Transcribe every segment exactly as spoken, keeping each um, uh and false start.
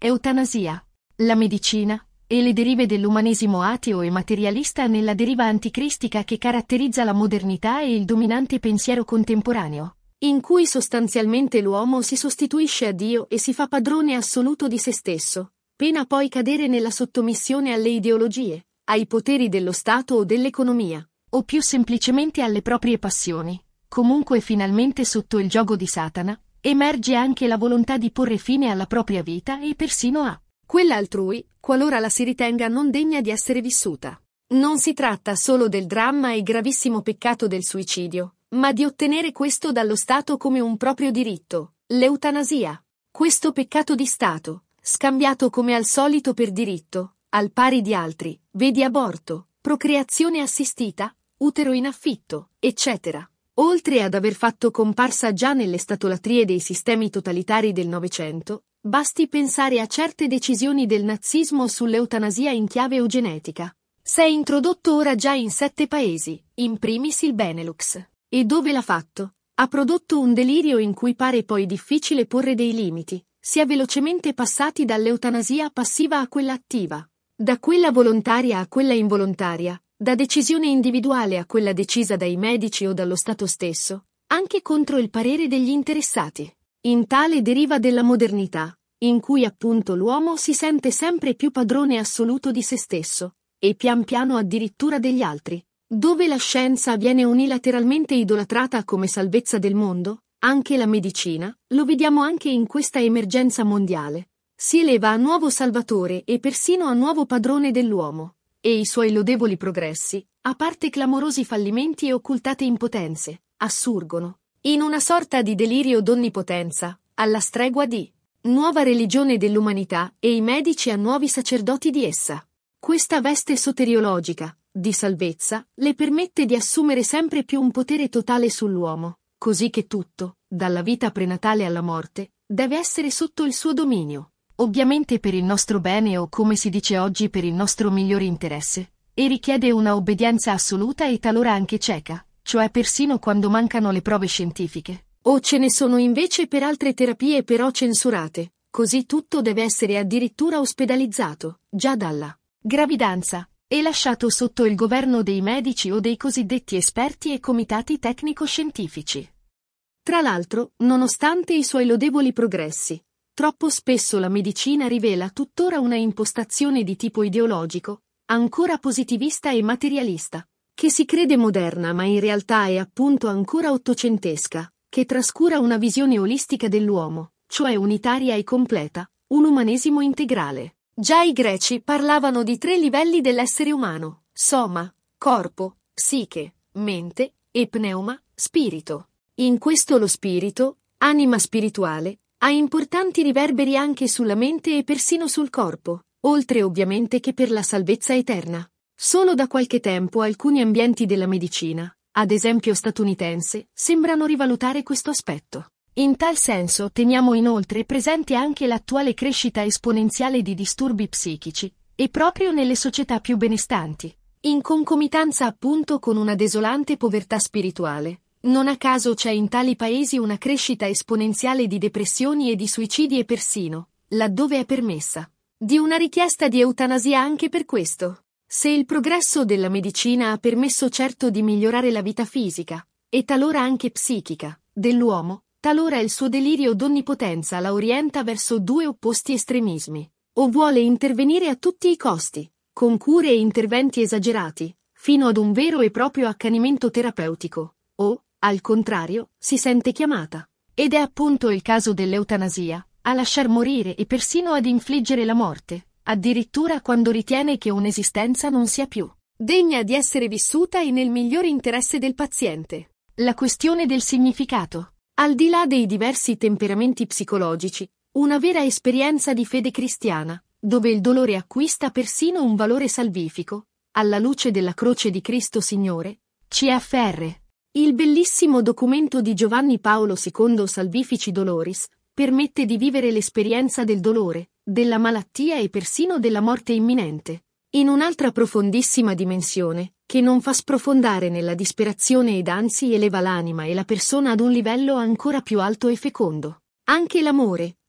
Eutanasia. La medicina e le derive dell'umanesimo ateo e materialista nella deriva anticristica che caratterizza la modernità e il dominante pensiero contemporaneo, in cui sostanzialmente l'uomo si sostituisce a Dio e si fa padrone assoluto di se stesso, pena poi cadere nella sottomissione alle ideologie, ai poteri dello Stato o dell'economia, o più semplicemente alle proprie passioni. Comunque finalmente sotto il giogo di Satana, emerge anche la volontà di porre fine alla propria vita e persino a quella altrui, qualora la si ritenga non degna di essere vissuta. Non si tratta solo del dramma e gravissimo peccato del suicidio, ma di ottenere questo dallo Stato come un proprio diritto, l'eutanasia. Questo peccato di Stato, scambiato come al solito per diritto, al pari di altri, vedi aborto, procreazione assistita, utero in affitto, eccetera. Oltre ad aver fatto comparsa già nelle statolatrie dei sistemi totalitari del Novecento, basti pensare a certe decisioni del nazismo sull'eutanasia in chiave eugenetica. S'è introdotto ora già in sette paesi, in primis il Benelux. E dove l'ha fatto? Ha prodotto un delirio in cui pare poi difficile porre dei limiti. Si è velocemente passati dall'eutanasia passiva a quella attiva, da quella volontaria a quella involontaria, da decisione individuale a quella decisa dai medici o dallo Stato stesso, anche contro il parere degli interessati. In tale deriva della modernità, in cui appunto l'uomo si sente sempre più padrone assoluto di se stesso, e pian piano addirittura degli altri, dove la scienza viene unilateralmente idolatrata come salvezza del mondo, anche la medicina, lo vediamo anche in questa emergenza mondiale, si eleva a nuovo salvatore e persino a nuovo padrone dell'uomo, e i suoi lodevoli progressi, a parte clamorosi fallimenti e occultate impotenze, assurgono, in una sorta di delirio d'onnipotenza, alla stregua di nuova religione dell'umanità e i medici a nuovi sacerdoti di essa. Questa veste soteriologica, di salvezza, le permette di assumere sempre più un potere totale sull'uomo, così che tutto, dalla vita prenatale alla morte, deve essere sotto il suo dominio, ovviamente per il nostro bene o come si dice oggi per il nostro migliore interesse, e richiede una obbedienza assoluta e talora anche cieca, cioè persino quando mancano le prove scientifiche, o ce ne sono invece per altre terapie però censurate, così tutto deve essere addirittura ospedalizzato, già dalla gravidanza, e lasciato sotto il governo dei medici o dei cosiddetti esperti e comitati tecnico-scientifici. Tra l'altro, nonostante i suoi lodevoli progressi, troppo spesso la medicina rivela tuttora una impostazione di tipo ideologico, ancora positivista e materialista, che si crede moderna ma in realtà è appunto ancora ottocentesca, che trascura una visione olistica dell'uomo, cioè unitaria e completa, un umanesimo integrale. Già i greci parlavano di tre livelli dell'essere umano: soma, corpo, psiche, mente, e pneuma, spirito. In questo lo spirito, anima spirituale, ha importanti riverberi anche sulla mente e persino sul corpo, oltre ovviamente che per la salvezza eterna. Solo da qualche tempo alcuni ambienti della medicina, ad esempio statunitense, sembrano rivalutare questo aspetto. In tal senso teniamo inoltre presente anche l'attuale crescita esponenziale di disturbi psichici, e proprio nelle società più benestanti, in concomitanza appunto con una desolante povertà spirituale. Non a caso c'è in tali paesi una crescita esponenziale di depressioni e di suicidi e persino, laddove è permessa, di una richiesta di eutanasia anche per questo. Se il progresso della medicina ha permesso certo di migliorare la vita fisica, e talora anche psichica, dell'uomo, talora il suo delirio d'onnipotenza la orienta verso due opposti estremismi. O vuole intervenire a tutti i costi, con cure e interventi esagerati, fino ad un vero e proprio accanimento terapeutico, o, al contrario, si sente chiamata, ed è appunto il caso dell'eutanasia, a lasciar morire e persino ad infliggere la morte, addirittura quando ritiene che un'esistenza non sia più degna di essere vissuta e nel migliore interesse del paziente. La questione del significato. Al di là dei diversi temperamenti psicologici, una vera esperienza di fede cristiana, dove il dolore acquista persino un valore salvifico, alla luce della croce di Cristo Signore, C F R. Il bellissimo documento di Giovanni Paolo secondo Salvifici Doloris permette di vivere l'esperienza del dolore, della malattia e persino della morte imminente, in un'altra profondissima dimensione, che non fa sprofondare nella disperazione ed anzi eleva l'anima e la persona ad un livello ancora più alto e fecondo. Anche l'amore,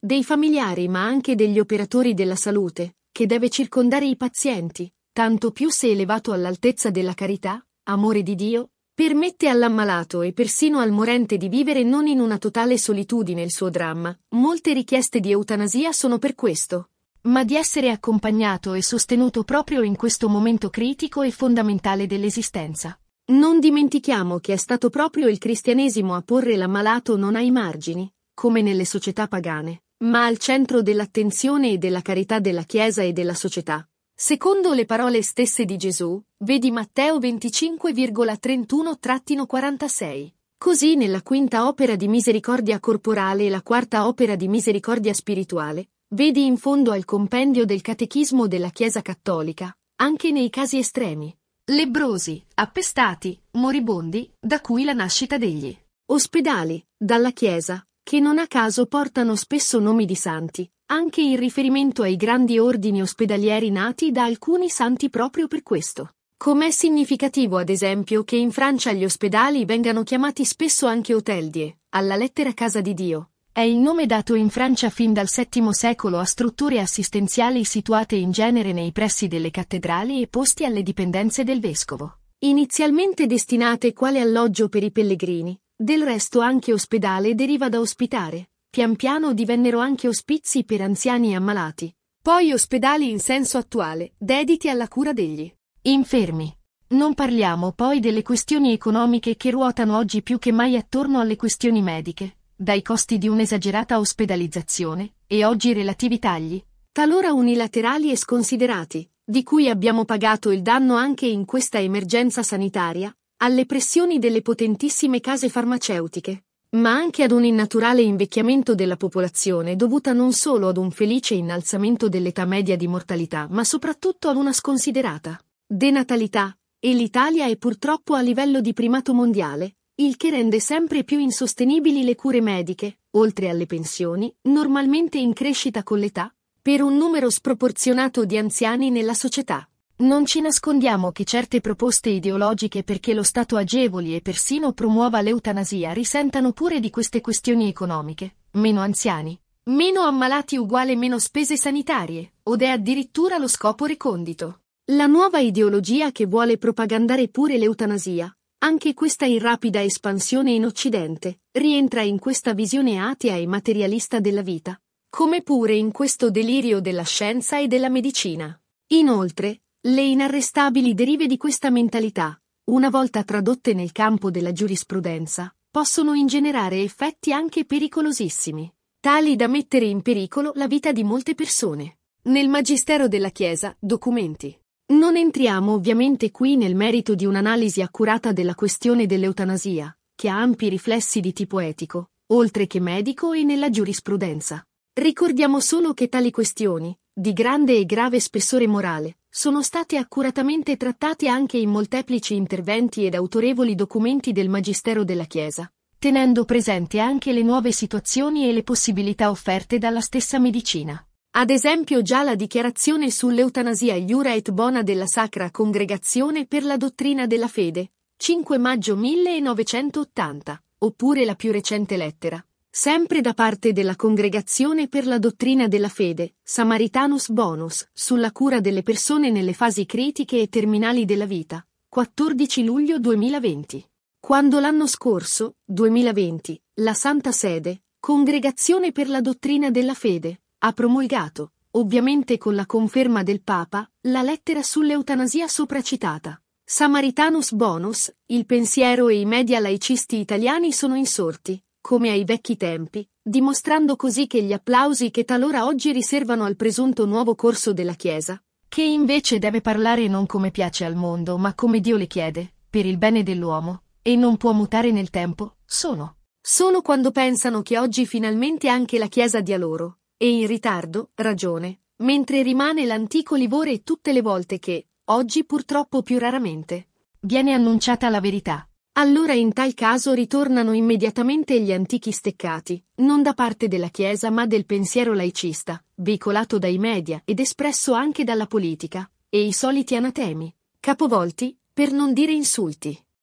dei familiari ma anche degli operatori della salute, che deve circondare i pazienti, tanto più se elevato all'altezza della carità, amore di Dio, permette all'ammalato e persino al morente di vivere non in una totale solitudine il suo dramma. Molte richieste di eutanasia sono per questo, ma di essere accompagnato e sostenuto proprio in questo momento critico e fondamentale dell'esistenza. Non dimentichiamo che è stato proprio il cristianesimo a porre l'ammalato non ai margini, come nelle società pagane, ma al centro dell'attenzione e della carità della Chiesa e della società. Secondo le parole stesse di Gesù, vedi Matteo venticinque trentuno quarantasei. Così nella quinta opera di misericordia corporale e la quarta opera di misericordia spirituale, vedi in fondo al compendio del Catechismo della Chiesa Cattolica, anche nei casi estremi. Lebbrosi, appestati, moribondi, da cui la nascita degli ospedali, dalla Chiesa, che non a caso portano spesso nomi di santi, anche in riferimento ai grandi ordini ospedalieri nati da alcuni santi proprio per questo. Com'è significativo ad esempio che in Francia gli ospedali vengano chiamati spesso anche Hôtel Dieu, alla lettera Casa di Dio. È il nome dato in Francia fin dal settimo secolo a strutture assistenziali situate in genere nei pressi delle cattedrali e posti alle dipendenze del vescovo. Inizialmente destinate quale alloggio per i pellegrini, del resto anche ospedale deriva da ospitare, pian piano divennero anche ospizi per anziani e ammalati. Poi ospedali in senso attuale, dediti alla cura degli infermi. Non parliamo poi delle questioni economiche che ruotano oggi più che mai attorno alle questioni mediche, dai costi di un'esagerata ospedalizzazione, e oggi relativi tagli, talora unilaterali e sconsiderati, di cui abbiamo pagato il danno anche in questa emergenza sanitaria, alle pressioni delle potentissime case farmaceutiche, ma anche ad un innaturale invecchiamento della popolazione dovuta non solo ad un felice innalzamento dell'età media di mortalità ma soprattutto ad una sconsiderata denatalità, e l'Italia è purtroppo a livello di primato mondiale, il che rende sempre più insostenibili le cure mediche, oltre alle pensioni, normalmente in crescita con l'età, per un numero sproporzionato di anziani nella società. Non ci nascondiamo che certe proposte ideologiche perché lo Stato agevoli e persino promuova l'eutanasia risentano pure di queste questioni economiche, meno anziani, meno ammalati uguale meno spese sanitarie, od è addirittura lo scopo recondito. La nuova ideologia che vuole propagandare pure l'eutanasia, anche questa in rapida espansione in Occidente, rientra in questa visione atea e materialista della vita, come pure in questo delirio della scienza e della medicina. Inoltre, le inarrestabili derive di questa mentalità, una volta tradotte nel campo della giurisprudenza, possono ingenerare effetti anche pericolosissimi, tali da mettere in pericolo la vita di molte persone. Nel Magistero della Chiesa, documenti. Non entriamo ovviamente qui nel merito di un'analisi accurata della questione dell'eutanasia, che ha ampi riflessi di tipo etico, oltre che medico e nella giurisprudenza. Ricordiamo solo che tali questioni, di grande e grave spessore morale, sono state accuratamente trattate anche in molteplici interventi ed autorevoli documenti del Magistero della Chiesa, tenendo presente anche le nuove situazioni e le possibilità offerte dalla stessa medicina. Ad esempio già la dichiarazione sull'eutanasia Iura et Bona della Sacra Congregazione per la Dottrina della Fede, cinque maggio millenovecentottanta, oppure la più recente lettera, sempre da parte della Congregazione per la Dottrina della Fede, Samaritanus Bonus, sulla cura delle persone nelle fasi critiche e terminali della vita, quattordici luglio duemilaventi. Quando l'anno scorso, duemilaventi, la Santa Sede, Congregazione per la Dottrina della Fede, ha promulgato, ovviamente con la conferma del Papa, la lettera sull'eutanasia sopracitata. Samaritanus Bonus, il pensiero e i media laicisti italiani sono insorti, come ai vecchi tempi, dimostrando così che gli applausi che talora oggi riservano al presunto nuovo corso della Chiesa, che invece deve parlare non come piace al mondo ma come Dio le chiede, per il bene dell'uomo, e non può mutare nel tempo, sono solo quando pensano che oggi finalmente anche la Chiesa dia loro, e in ritardo, ragione, mentre rimane l'antico livore tutte le volte che, oggi purtroppo più raramente, viene annunciata la verità. Allora in tal caso ritornano immediatamente gli antichi steccati, non da parte della Chiesa ma del pensiero laicista, veicolato dai media ed espresso anche dalla politica, e i soliti anatemi, capovolti, per non dire insulti.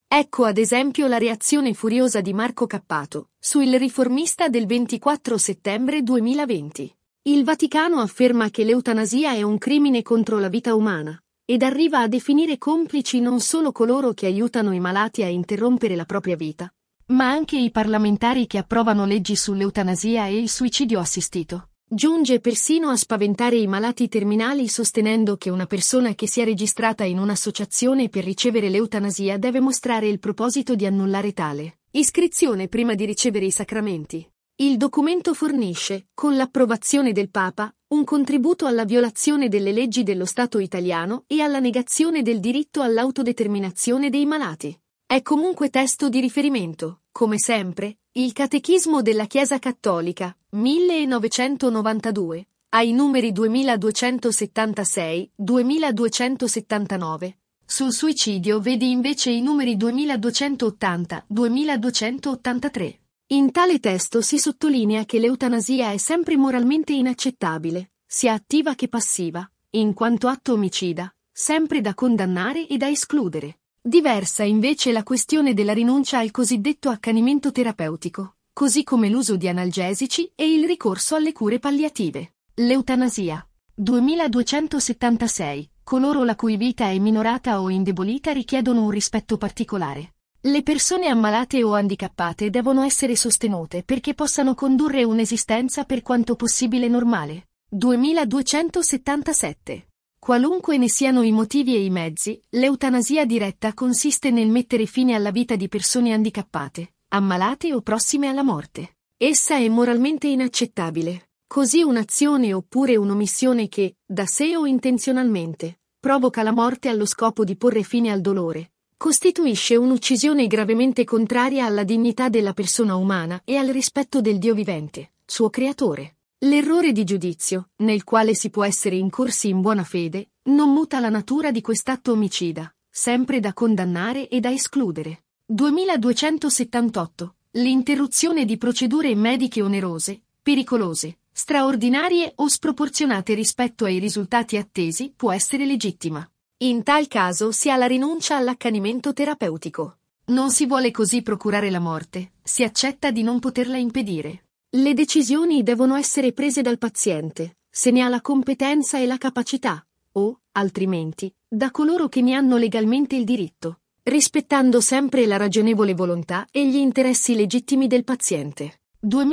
Ecco ad esempio la reazione furiosa di Marco Cappato, su Il Riformista del ventiquattro settembre duemilaventi. Il Vaticano afferma che l'eutanasia è un crimine contro la vita umana, ed arriva a definire complici non solo coloro che aiutano i malati a interrompere la propria vita, ma anche i parlamentari che approvano leggi sull'eutanasia e il suicidio assistito. Giunge persino a spaventare i malati terminali sostenendo che una persona che sia registrata in un'associazione per ricevere l'eutanasia deve mostrare il proposito di annullare tale iscrizione prima di ricevere i sacramenti. Il documento fornisce, con l'approvazione del Papa, un contributo alla violazione delle leggi dello Stato italiano e alla negazione del diritto all'autodeterminazione dei malati. È comunque testo di riferimento, come sempre, il Catechismo della Chiesa Cattolica, millenovecentonovantadue, ai numeri duemiladuecentosettantasei duemiladuecentosettantanove. Sul suicidio vedi invece i numeri duemiladuecentottanta duemiladuecentoottantatré. In tale testo si sottolinea che l'eutanasia è sempre moralmente inaccettabile, sia attiva che passiva, in quanto atto omicida, sempre da condannare e da escludere. Diversa invece la questione della rinuncia al cosiddetto accanimento terapeutico, così come l'uso di analgesici e il ricorso alle cure palliative. L'eutanasia. duemiladuecentosettantasei. Coloro la cui vita è minorata o indebolita richiedono un rispetto particolare. Le persone ammalate o handicappate devono essere sostenute perché possano condurre un'esistenza per quanto possibile normale. duemiladuecentosettantasette. Qualunque ne siano i motivi e i mezzi, l'eutanasia diretta consiste nel mettere fine alla vita di persone handicappate, ammalate o prossime alla morte. Essa è moralmente inaccettabile. Così un'azione oppure un'omissione che, da sé o intenzionalmente, provoca la morte allo scopo di porre fine al dolore, costituisce un'uccisione gravemente contraria alla dignità della persona umana e al rispetto del Dio vivente, suo creatore. L'errore di giudizio, nel quale si può essere incorsi in buona fede, non muta la natura di quest'atto omicida, sempre da condannare e da escludere. duemiladuecentosettantotto. L'interruzione di procedure mediche onerose, pericolose, straordinarie o sproporzionate rispetto ai risultati attesi può essere legittima. In tal caso si ha la rinuncia all'accanimento terapeutico. Non si vuole così procurare la morte, si accetta di non poterla impedire. Le decisioni devono essere prese dal paziente, se ne ha la competenza e la capacità, o, altrimenti, da coloro che ne hanno legalmente il diritto, rispettando sempre la ragionevole volontà e gli interessi legittimi del paziente.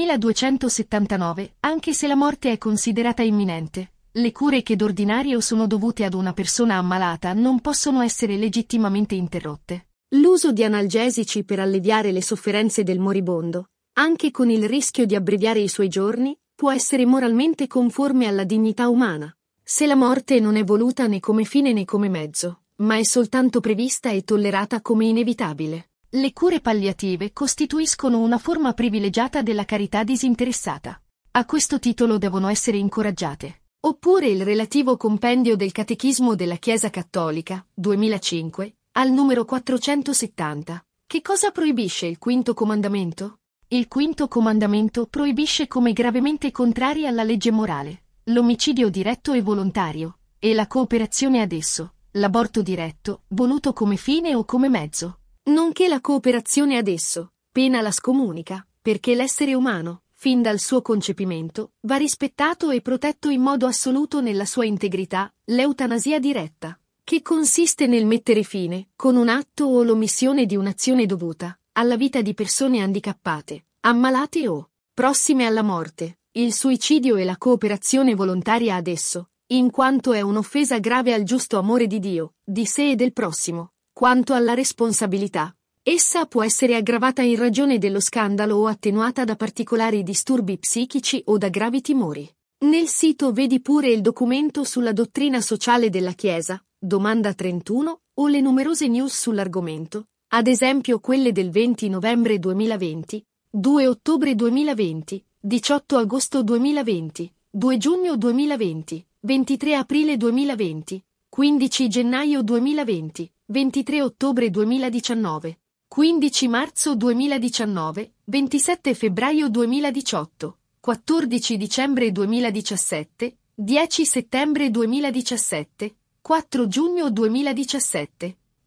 duemiladuecentosettantanove. Anche se la morte è considerata imminente, le cure che d'ordinario sono dovute ad una persona ammalata non possono essere legittimamente interrotte. L'uso di analgesici per alleviare le sofferenze del moribondo, anche con il rischio di abbreviare i suoi giorni, può essere moralmente conforme alla dignità umana, se la morte non è voluta né come fine né come mezzo, ma è soltanto prevista e tollerata come inevitabile. Le cure palliative costituiscono una forma privilegiata della carità disinteressata. A questo titolo devono essere incoraggiate. Oppure il relativo compendio del Catechismo della Chiesa Cattolica, duemilacinque, al numero quattrocentosettanta. Che cosa proibisce il quinto comandamento? Il quinto comandamento proibisce come gravemente contrari alla legge morale, l'omicidio diretto e volontario, e la cooperazione ad esso, l'aborto diretto, voluto come fine o come mezzo, nonché la cooperazione ad esso, pena la scomunica, perché l'essere umano, fin dal suo concepimento, va rispettato e protetto in modo assoluto nella sua integrità, l'eutanasia diretta, che consiste nel mettere fine, con un atto o l'omissione di un'azione dovuta, alla vita di persone handicappate, ammalate o prossime alla morte, il suicidio e la cooperazione volontaria ad esso, in quanto è un'offesa grave al giusto amore di Dio, di sé e del prossimo. Quanto alla responsabilità, essa può essere aggravata in ragione dello scandalo o attenuata da particolari disturbi psichici o da gravi timori. Nel sito vedi pure il documento sulla dottrina sociale della Chiesa, domanda trentuno, o le numerose news sull'argomento, ad esempio quelle del venti novembre duemilaventi, due ottobre duemilaventi, diciotto agosto duemilaventi, due giugno duemilaventi, ventitré aprile duemilaventi, quindici gennaio duemilaventi, ventitré ottobre duemiladiciannove, quindici marzo duemiladiciannove, ventisette febbraio duemiladiciotto, quattordici dicembre duemiladiciassette, dieci settembre duemiladiciassette, quattro giugno duemiladiciassette,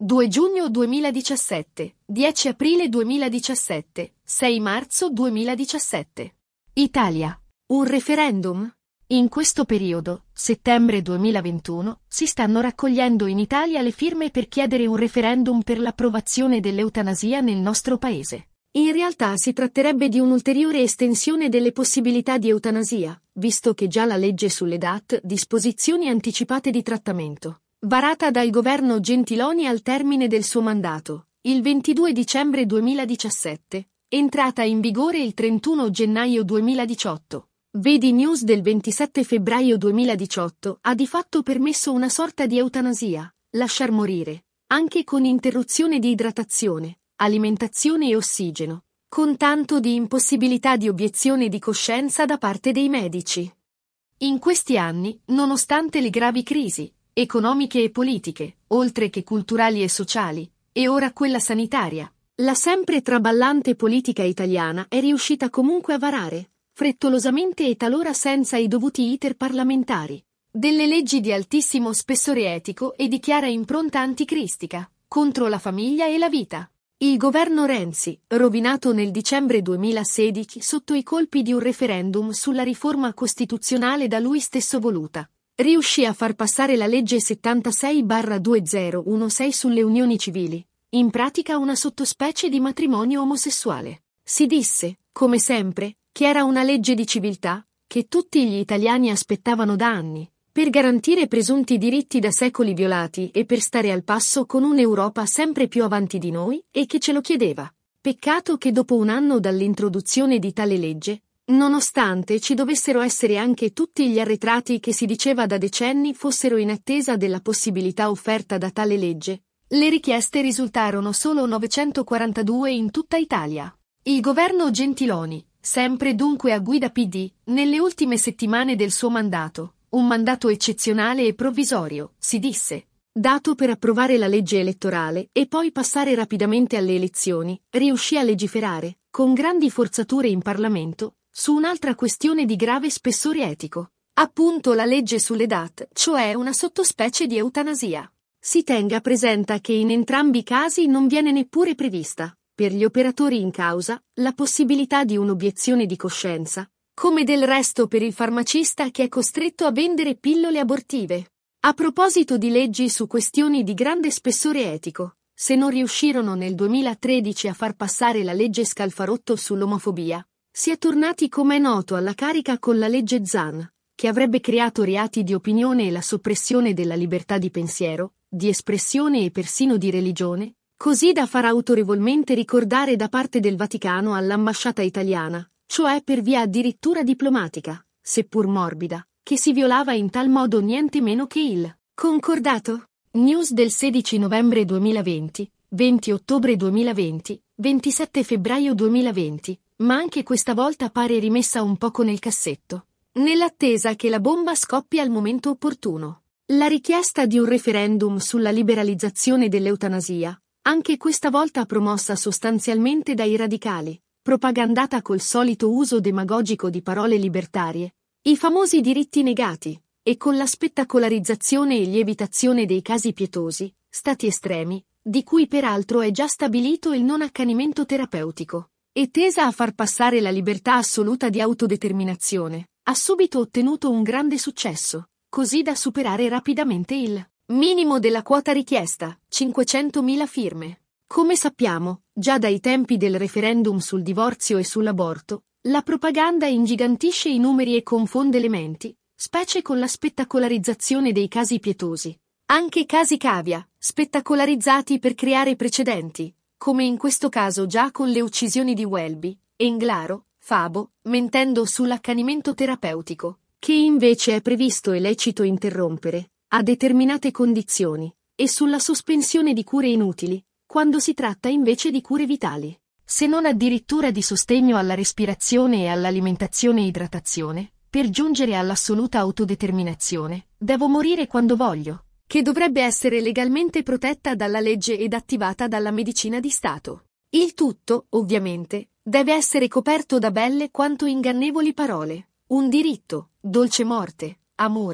due giugno duemiladiciassette, dieci aprile duemiladiciassette, sei marzo duemiladiciassette. Italia. Un referendum? In questo periodo, settembre duemilaventuno, si stanno raccogliendo in Italia le firme per chiedere un referendum per l'approvazione dell'eutanasia nel nostro paese. In realtà si tratterebbe di un'ulteriore estensione delle possibilità di eutanasia, visto che già la legge sulle D A T, disposizioni anticipate di trattamento, varata dal governo Gentiloni al termine del suo mandato, il ventidue dicembre duemiladiciassette, entrata in vigore il trentuno gennaio duemiladiciotto. Vedi news del ventisette febbraio duemiladiciotto, ha di fatto permesso una sorta di eutanasia, lasciar morire, anche con interruzione di idratazione, alimentazione e ossigeno, con tanto di impossibilità di obiezione di coscienza da parte dei medici. In questi anni, nonostante le gravi crisi, economiche e politiche, oltre che culturali e sociali, e ora quella sanitaria, la sempre traballante politica italiana è riuscita comunque a varare, frettolosamente e talora senza i dovuti iter parlamentari, delle leggi di altissimo spessore etico e di chiara impronta anticristica, contro la famiglia e la vita. Il governo Renzi, rovinato nel dicembre duemilasedici sotto i colpi di un referendum sulla riforma costituzionale da lui stesso voluta, riuscì a far passare la legge settantasei barra duemiladiciassette sulle unioni civili, in pratica una sottospecie di matrimonio omosessuale. Si disse, come sempre, che era una legge di civiltà, che tutti gli italiani aspettavano da anni, per garantire presunti diritti da secoli violati e per stare al passo con un'Europa sempre più avanti di noi e che ce lo chiedeva. Peccato che dopo un anno dall'introduzione di tale legge, nonostante ci dovessero essere anche tutti gli arretrati che si diceva da decenni fossero in attesa della possibilità offerta da tale legge, le richieste risultarono solo novecentoquarantadue in tutta Italia. Il governo Gentiloni, sempre dunque a guida P D, nelle ultime settimane del suo mandato, un mandato eccezionale e provvisorio, si disse, dato per approvare la legge elettorale e poi passare rapidamente alle elezioni, riuscì a legiferare, con grandi forzature in Parlamento, su un'altra questione di grave spessore etico, appunto la legge sulle D A T, cioè una sottospecie di eutanasia. Si tenga presente che in entrambi i casi non viene neppure prevista, per gli operatori in causa, la possibilità di un'obiezione di coscienza, come del resto per il farmacista che è costretto a vendere pillole abortive. A proposito di leggi su questioni di grande spessore etico, se non riuscirono nel duemilatredici a far passare la legge Scalfarotto sull'omofobia, si è tornati come è noto alla carica con la legge Zan, che avrebbe creato reati di opinione e la soppressione della libertà di pensiero, di espressione e persino di religione, così da far autorevolmente ricordare da parte del Vaticano all'ambasciata italiana, cioè per via addirittura diplomatica, seppur morbida, che si violava in tal modo niente meno che il concordato. News del sedici novembre duemilaventi, venti ottobre duemilaventi, ventisette febbraio duemilaventi, ma anche questa volta pare rimessa un poco nel cassetto, nell'attesa che la bomba scoppi al momento opportuno. La richiesta di un referendum sulla liberalizzazione dell'eutanasia, anche questa volta promossa sostanzialmente dai radicali, propagandata col solito uso demagogico di parole libertarie, i famosi diritti negati, e con la spettacolarizzazione e lievitazione dei casi pietosi, stati estremi, di cui peraltro è già stabilito il non accanimento terapeutico, e tesa a far passare la libertà assoluta di autodeterminazione, ha subito ottenuto un grande successo, così da superare rapidamente il minimo della quota richiesta, cinquecentomila firme. Come sappiamo, già dai tempi del referendum sul divorzio e sull'aborto, la propaganda ingigantisce i numeri e confonde le menti, specie con la spettacolarizzazione dei casi pietosi. Anche casi cavia, spettacolarizzati per creare precedenti, come in questo caso già con le uccisioni di Welby, Englaro, Fabo, mentendo sull'accanimento terapeutico, che invece è previsto e lecito interrompere, a determinate condizioni, e sulla sospensione di cure inutili, quando si tratta invece di cure vitali, se non addirittura di sostegno alla respirazione e all'alimentazione e idratazione, per giungere all'assoluta autodeterminazione, devo morire quando voglio, che dovrebbe essere legalmente protetta dalla legge ed attivata dalla medicina di Stato. Il tutto, ovviamente, deve essere coperto da belle quanto ingannevoli parole, un diritto, dolce morte, amore,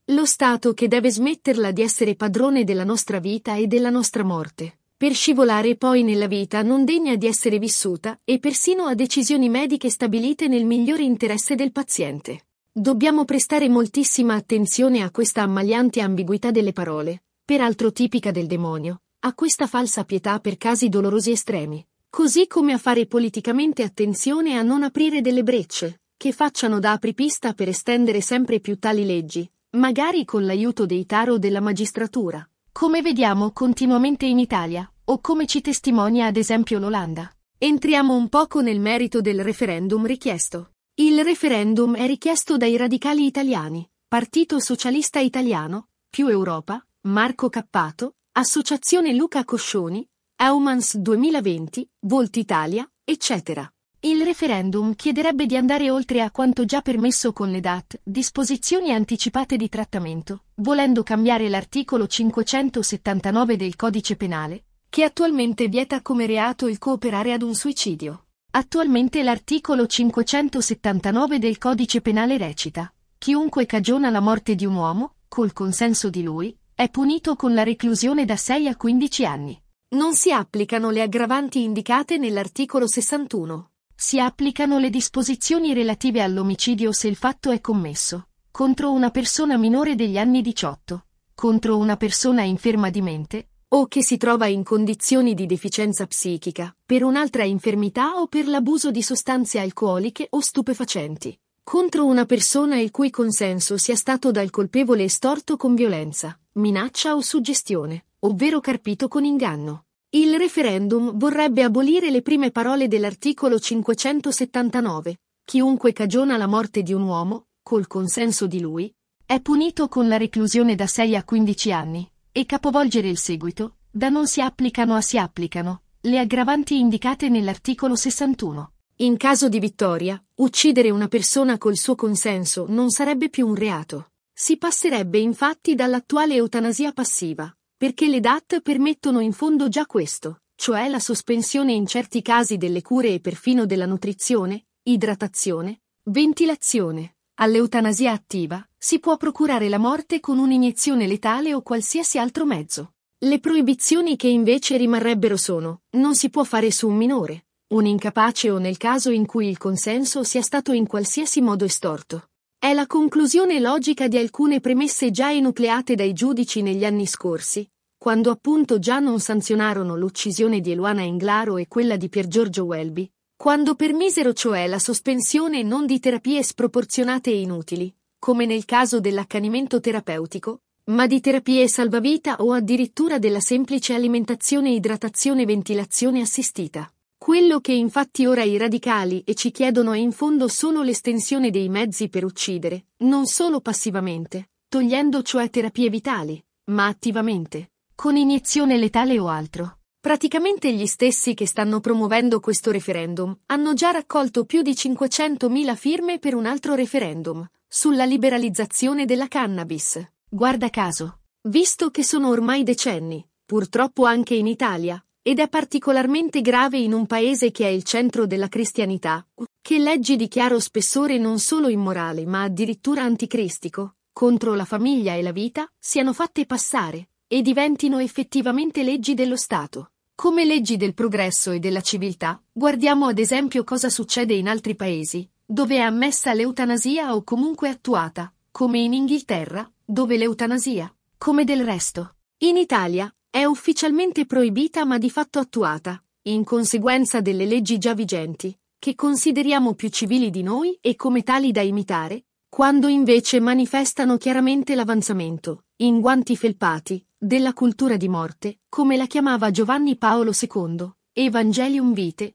Lo Stato che deve smetterla di essere padrone della nostra vita e della nostra morte, per scivolare poi nella vita non degna di essere vissuta e persino a decisioni mediche stabilite nel migliore interesse del paziente. Dobbiamo prestare moltissima attenzione a questa ammaliante ambiguità delle parole, peraltro tipica del demonio, a questa falsa pietà per casi dolorosi estremi, così come a fare politicamente attenzione a non aprire delle brecce, che facciano da apripista per estendere sempre più tali leggi, magari con l'aiuto dei tar o della magistratura, come vediamo continuamente in Italia, o come ci testimonia ad esempio l'Olanda. Entriamo un poco nel merito del referendum richiesto. Il referendum è richiesto dai radicali italiani, Partito Socialista Italiano, Più Europa, Marco Cappato, Associazione Luca Coscioni, Eumans duemilaventi, Volt Italia, eccetera. Il referendum chiederebbe di andare oltre a quanto già permesso con le D A T, disposizioni anticipate di trattamento, volendo cambiare l'articolo cinquecentosettantanove del Codice Penale, che attualmente vieta come reato il cooperare ad un suicidio. Attualmente l'articolo cinquecentosettantanove del Codice Penale recita: chiunque cagiona la morte di un uomo, col consenso di lui, è punito con la reclusione da sei a quindici anni. Non si applicano le aggravanti indicate nell'articolo sessantuno. Si applicano le disposizioni relative all'omicidio se il fatto è commesso contro una persona minore degli anni diciotto, contro una persona inferma di mente, o che si trova in condizioni di deficienza psichica, per un'altra infermità o per l'abuso di sostanze alcoliche o stupefacenti, contro una persona il cui consenso sia stato dal colpevole estorto con violenza, minaccia o suggestione, ovvero carpito con inganno. Il referendum vorrebbe abolire le prime parole dell'articolo cinquecentosettantanove. Chiunque cagiona la morte di un uomo, col consenso di lui, è punito con la reclusione da sei a quindici anni, e capovolgere il seguito, da non si applicano a si applicano, le aggravanti indicate nell'articolo sessantuno. In caso di vittoria, uccidere una persona col suo consenso non sarebbe più un reato. Si passerebbe infatti dall'attuale eutanasia passiva, perché le D A T permettono in fondo già questo, cioè la sospensione in certi casi delle cure e perfino della nutrizione, idratazione, ventilazione. All'eutanasia attiva si può procurare la morte con un'iniezione letale o qualsiasi altro mezzo. Le proibizioni che invece rimarrebbero sono: non si può fare su un minore, un incapace o nel caso in cui il consenso sia stato in qualsiasi modo estorto. È la conclusione logica di alcune premesse già enucleate dai giudici negli anni scorsi, quando appunto già non sanzionarono l'uccisione di Eluana Englaro e quella di Pier Giorgio Welby, quando permisero cioè la sospensione non di terapie sproporzionate e inutili, come nel caso dell'accanimento terapeutico, ma di terapie salvavita o addirittura della semplice alimentazione, idratazione e ventilazione assistita. Quello che infatti ora i radicali e ci chiedono è in fondo solo l'estensione dei mezzi per uccidere, non solo passivamente, togliendo cioè terapie vitali, ma attivamente, con iniezione letale o altro. Praticamente gli stessi che stanno promuovendo questo referendum hanno già raccolto più di cinquecentomila firme per un altro referendum, sulla liberalizzazione della cannabis. Guarda caso, visto che sono ormai decenni, purtroppo anche in Italia, ed è particolarmente grave in un paese che è il centro della cristianità, che leggi di chiaro spessore non solo immorale ma addirittura anticristico, contro la famiglia e la vita, siano fatte passare, e diventino effettivamente leggi dello Stato. Come leggi del progresso e della civiltà, guardiamo ad esempio cosa succede in altri paesi, dove è ammessa l'eutanasia o comunque attuata, come in Inghilterra, dove l'eutanasia, come del resto, in Italia, è ufficialmente proibita ma di fatto attuata, in conseguenza delle leggi già vigenti, che consideriamo più civili di noi e come tali da imitare, quando invece manifestano chiaramente l'avanzamento, in guanti felpati, della cultura di morte, come la chiamava Giovanni Paolo secondo, Evangelium Vitae,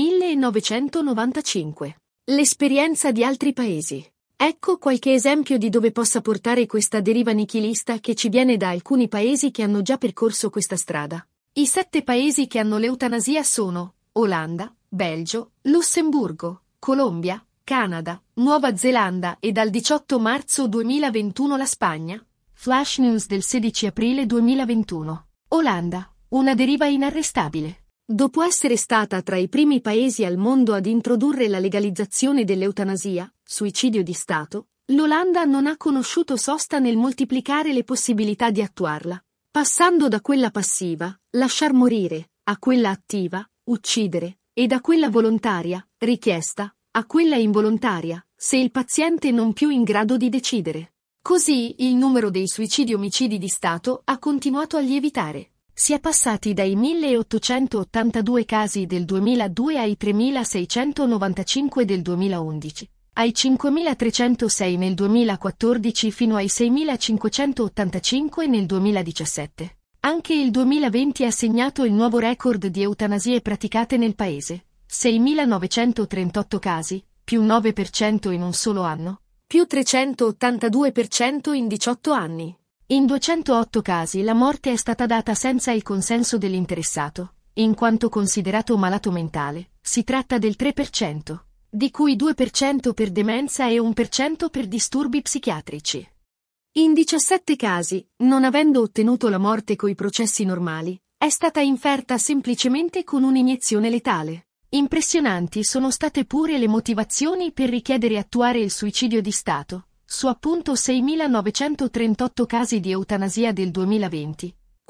millenovecentonovantacinque. L'esperienza di altri paesi. Ecco qualche esempio di dove possa portare questa deriva nichilista che ci viene da alcuni paesi che hanno già percorso questa strada. I sette paesi che hanno l'eutanasia sono Olanda, Belgio, Lussemburgo, Colombia, Canada, Nuova Zelanda e dal diciotto marzo duemilaventuno la Spagna. Flash News del sedici aprile duemilaventuno. Olanda, una deriva inarrestabile. Dopo essere stata tra i primi paesi al mondo ad introdurre la legalizzazione dell'eutanasia, suicidio di Stato, l'Olanda non ha conosciuto sosta nel moltiplicare le possibilità di attuarla, passando da quella passiva, lasciar morire, a quella attiva, uccidere, e da quella volontaria, richiesta, a quella involontaria, se il paziente non più in grado di decidere. Così il numero dei suicidi-omicidi di Stato ha continuato a lievitare. Si è passati dai milleottocentottantadue casi del duemiladue ai tremilaseicentonovantacinque del duemilaundici, ai cinquemilatrecentosei nel duemilaquattordici fino ai seimilacinquecentottantacinque nel duemiladiciassette. Anche il duemilaventi ha segnato il nuovo record di eutanasie praticate nel paese, seimilanovecentotrentotto casi, più nove per cento in un solo anno, più trecentottantadue per cento in diciotto anni. In duecentootto casi la morte è stata data senza il consenso dell'interessato, in quanto considerato malato mentale, si tratta del tre per cento, di cui due per cento per demenza e uno per cento per disturbi psichiatrici. In diciassette casi, non avendo ottenuto la morte coi processi normali, è stata inferta semplicemente con un'iniezione letale. Impressionanti sono state pure le motivazioni per richiedere e attuare il suicidio di Stato, su appunto seimilanovecentotrentotto casi di eutanasia del duemilaventi.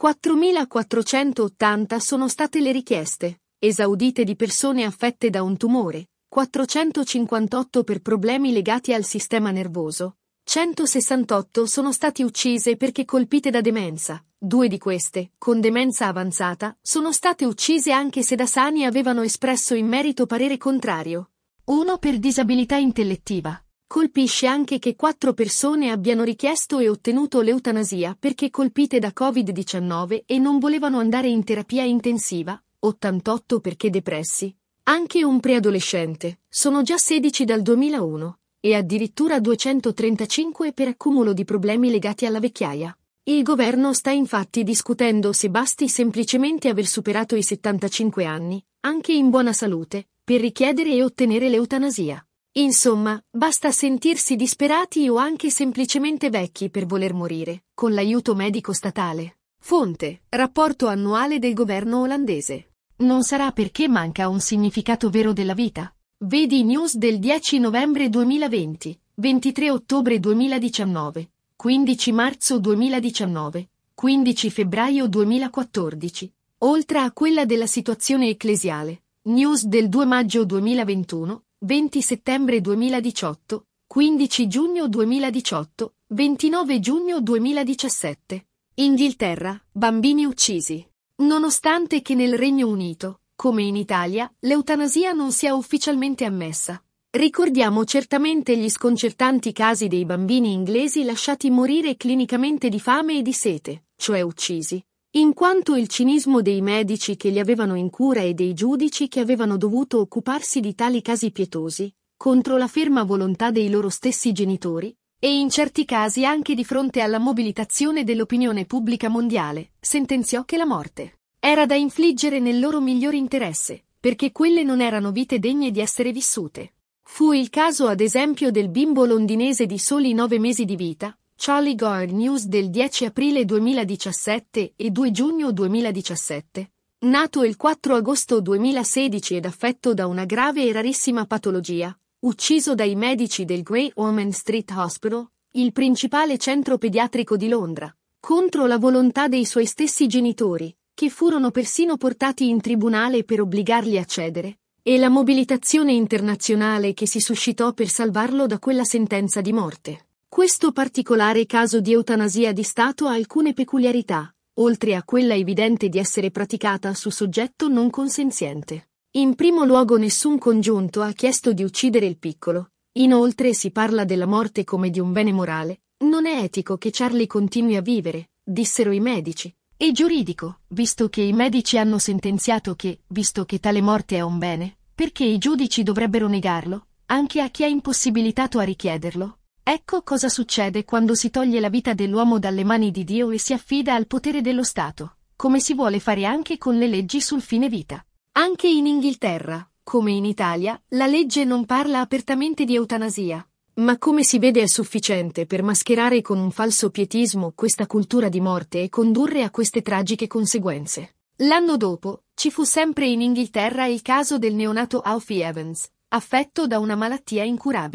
quattromilaquattrocentottanta sono state le richieste, esaudite di persone affette da un tumore, quattrocentocinquantotto per problemi legati al sistema nervoso, centosessantotto sono state uccise perché colpite da demenza. Due di queste, con demenza avanzata, sono state uccise anche se da sani avevano espresso in merito parere contrario. Uno per disabilità intellettiva. Colpisce anche che quattro persone abbiano richiesto e ottenuto l'eutanasia perché colpite da covid diciannove e non volevano andare in terapia intensiva, ottantotto perché depressi. Anche un preadolescente, sono già sedici dal duemilauno, e addirittura duecentotrentacinque per accumulo di problemi legati alla vecchiaia. Il governo sta infatti discutendo se basti semplicemente aver superato i settantacinque anni, anche in buona salute, per richiedere e ottenere l'eutanasia. Insomma, basta sentirsi disperati o anche semplicemente vecchi per voler morire, con l'aiuto medico statale. Fonte: rapporto annuale del governo olandese. Non sarà perché manca un significato vero della vita? Vedi news del dieci novembre duemilaventi, ventitré ottobre duemiladiciannove. quindici marzo duemiladiciannove, quindici febbraio duemilaquattordici, oltre a quella della situazione ecclesiale, news del due maggio duemilaventuno, venti settembre duemiladiciotto, quindici giugno duemiladiciotto, ventinove giugno duemiladiciassette. Inghilterra, bambini uccisi. Nonostante che nel Regno Unito, come in Italia, l'eutanasia non sia ufficialmente ammessa. Ricordiamo certamente gli sconcertanti casi dei bambini inglesi lasciati morire clinicamente di fame e di sete, cioè uccisi, in quanto il cinismo dei medici che li avevano in cura e dei giudici che avevano dovuto occuparsi di tali casi pietosi, contro la ferma volontà dei loro stessi genitori, e in certi casi anche di fronte alla mobilitazione dell'opinione pubblica mondiale, sentenziò che la morte era da infliggere nel loro miglior interesse, perché quelle non erano vite degne di essere vissute. Fu il caso ad esempio del bimbo londinese di soli nove mesi di vita, Charlie Gore, news del dieci aprile duemiladiciassette e due giugno duemiladiciassette, nato il quattro agosto duemilasedici ed affetto da una grave e rarissima patologia, ucciso dai medici del Great Ormond Street Hospital, il principale centro pediatrico di Londra, contro la volontà dei suoi stessi genitori, che furono persino portati in tribunale per obbligarli a cedere, e la mobilitazione internazionale che si suscitò per salvarlo da quella sentenza di morte. Questo particolare caso di eutanasia di Stato ha alcune peculiarità, oltre a quella evidente di essere praticata su soggetto non consenziente. In primo luogo nessun congiunto ha chiesto di uccidere il piccolo. Inoltre si parla della morte come di un bene morale. Non è etico che Charlie continui a vivere, dissero i medici. E giuridico, visto che i medici hanno sentenziato che, visto che tale morte è un bene, perché i giudici dovrebbero negarlo, anche a chi è impossibilitato a richiederlo? Ecco cosa succede quando si toglie la vita dell'uomo dalle mani di Dio e si affida al potere dello Stato, come si vuole fare anche con le leggi sul fine vita. Anche in Inghilterra, come in Italia, la legge non parla apertamente di eutanasia. Ma come si vede è sufficiente per mascherare con un falso pietismo questa cultura di morte e condurre a queste tragiche conseguenze. L'anno dopo, ci fu sempre in Inghilterra il caso del neonato Alfie Evans, affetto da una malattia incurabile.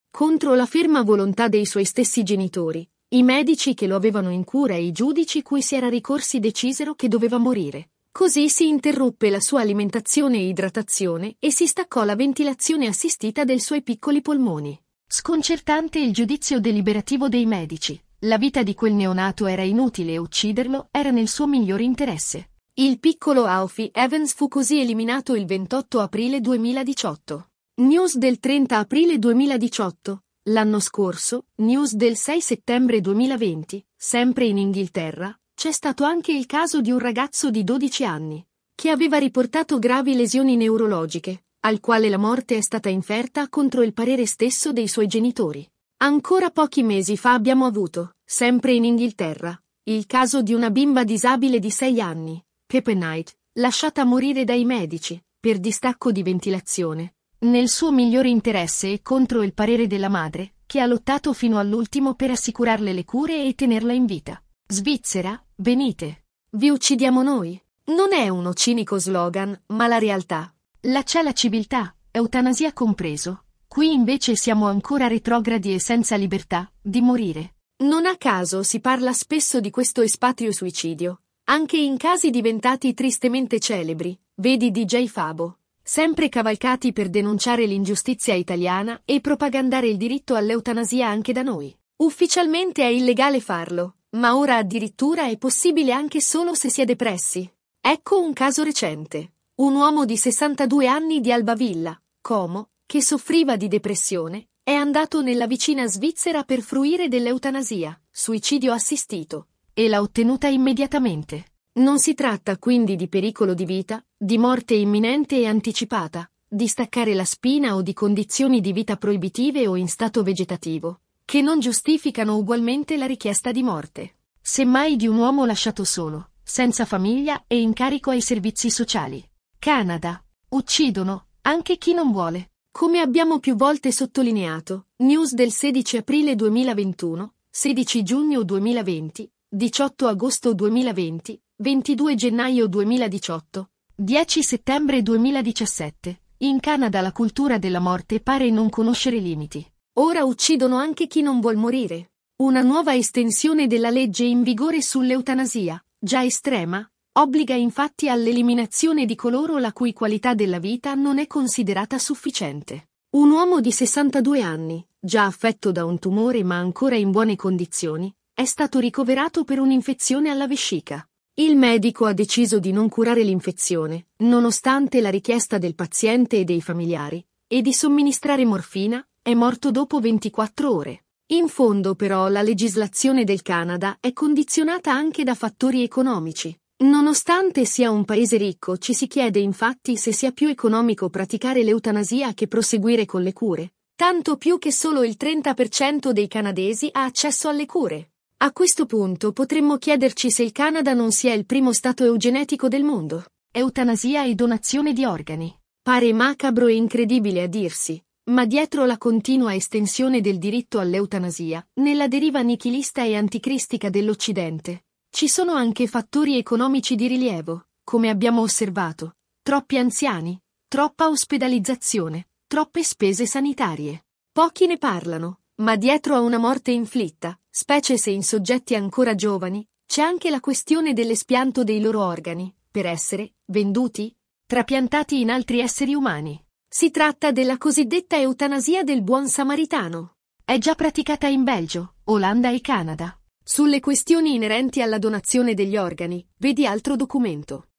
Contro la ferma volontà dei suoi stessi genitori, i medici che lo avevano in cura e i giudici cui si era ricorsi decisero che doveva morire. Così si interruppe la sua alimentazione e idratazione e si staccò la ventilazione assistita dei suoi piccoli polmoni. Sconcertante il giudizio deliberativo dei medici. La vita di quel neonato era inutile e ucciderlo era nel suo migliore interesse. Il piccolo Alfie Evans fu così eliminato il ventotto aprile duemiladiciotto. News del trenta aprile duemiladiciotto. L'anno scorso, news del sei settembre duemilaventi, sempre in Inghilterra, c'è stato anche il caso di un ragazzo di dodici anni, che aveva riportato gravi lesioni neurologiche, al quale la morte è stata inferta contro il parere stesso dei suoi genitori. Ancora pochi mesi fa abbiamo avuto, sempre in Inghilterra, il caso di una bimba disabile di sei anni, Pepe Knight, lasciata morire dai medici, per distacco di ventilazione, nel suo migliore interesse e contro il parere della madre, che ha lottato fino all'ultimo per assicurarle le cure e tenerla in vita. Svizzera, venite. Vi uccidiamo noi. Non è uno cinico slogan, ma la realtà. Là c'è la civiltà, eutanasia compreso. Qui invece siamo ancora retrogradi e senza libertà di morire. Non a caso si parla spesso di questo espatrio suicidio, anche in casi diventati tristemente celebri, vedi D J Fabo, sempre cavalcati per denunciare l'ingiustizia italiana e propagandare il diritto all'eutanasia anche da noi. Ufficialmente è illegale farlo, ma ora addirittura è possibile anche solo se si è depressi. Ecco un caso recente. Un uomo di sessantadue anni di Albavilla, Como, che soffriva di depressione, è andato nella vicina Svizzera per fruire dell'eutanasia, suicidio assistito, e l'ha ottenuta immediatamente. Non si tratta quindi di pericolo di vita, di morte imminente e anticipata, di staccare la spina o di condizioni di vita proibitive o in stato vegetativo, che non giustificano ugualmente la richiesta di morte. Semmai di un uomo lasciato solo, senza famiglia e in carico ai servizi sociali. Canada. Uccidono anche chi non vuole. Come abbiamo più volte sottolineato, news del sedici aprile duemilaventuno, sedici giugno duemilaventi, diciotto agosto duemilaventi, ventidue gennaio duemiladiciotto, dieci settembre duemiladiciassette. In Canada la cultura della morte pare non conoscere limiti. Ora uccidono anche chi non vuol morire. Una nuova estensione della legge in vigore sull'eutanasia, già estrema, obbliga infatti all'eliminazione di coloro la cui qualità della vita non è considerata sufficiente. Un uomo di sessantadue anni, già affetto da un tumore ma ancora in buone condizioni, è stato ricoverato per un'infezione alla vescica. Il medico ha deciso di non curare l'infezione, nonostante la richiesta del paziente e dei familiari, e di somministrare morfina, è morto dopo ventiquattro ore. In fondo però la legislazione del Canada è condizionata anche da fattori economici. Nonostante sia un paese ricco, ci si chiede infatti se sia più economico praticare l'eutanasia che proseguire con le cure, tanto più che solo il trenta per cento dei canadesi ha accesso alle cure. A questo punto potremmo chiederci se il Canada non sia il primo stato eugenetico del mondo. Eutanasia e donazione di organi. Pare macabro e incredibile a dirsi, ma dietro la continua estensione del diritto all'eutanasia, nella deriva nichilista e anticristica dell'Occidente, ci sono anche fattori economici di rilievo, come abbiamo osservato. Troppi anziani, troppa ospedalizzazione, troppe spese sanitarie. Pochi ne parlano, ma dietro a una morte inflitta, specie se in soggetti ancora giovani, c'è anche la questione dell'espianto dei loro organi, per essere venduti, trapiantati in altri esseri umani. Si tratta della cosiddetta eutanasia del buon samaritano. È già praticata in Belgio, Olanda e Canada. Sulle questioni inerenti alla donazione degli organi, vedi altro documento.